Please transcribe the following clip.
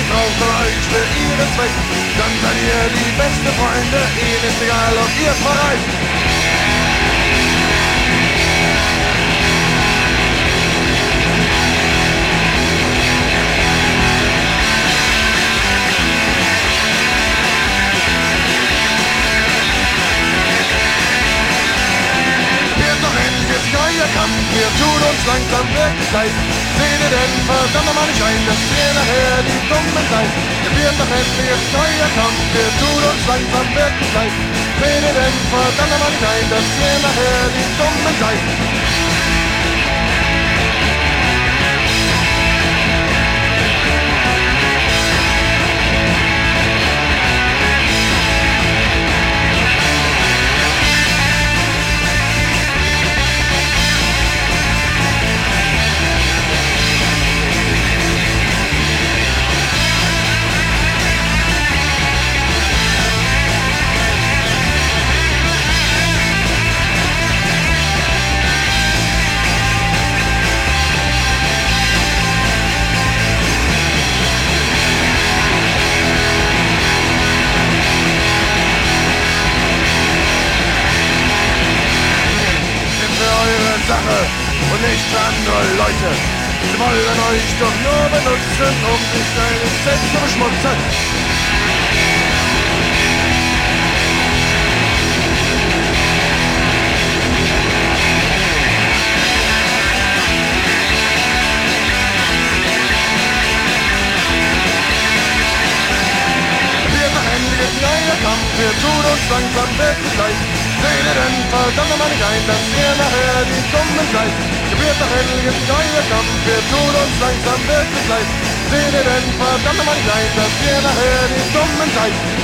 braucht nur euch für ihren Zweck. Dann seid ihr die besten Freunde, ihnen ist egal, ob ihr verreist. Neuer Kampf, wir tun uns langsam wirklich leid. Seht ihr denn, verdammt nochmal nicht ein, dass ihr nachher die Dummen seid. Ihr wird doch endlich ein neuer Kampf, wir tun uns langsam wirklich leid. Seht ihr denn, verdammt nochmal nicht ein, dass ihr nachher die Dummen seid. Sache und nicht für andere Leute. Sie wollen euch doch nur benutzen, um sich deinen selbst zu beschmutzen. Wir nach endlich neuer Kampf, wir tun uns langsam wirklich leid. Seht ihr denn, verdammt nochmal nicht ein, dass ihr nachher die Dummen seid. Ihr wird doch endlich ein neuer Kampf, wir tun uns langsam wirklich leid. Seht ihr denn, verdammt nochmal nicht ein, dass ihr nachher die Dummen seid.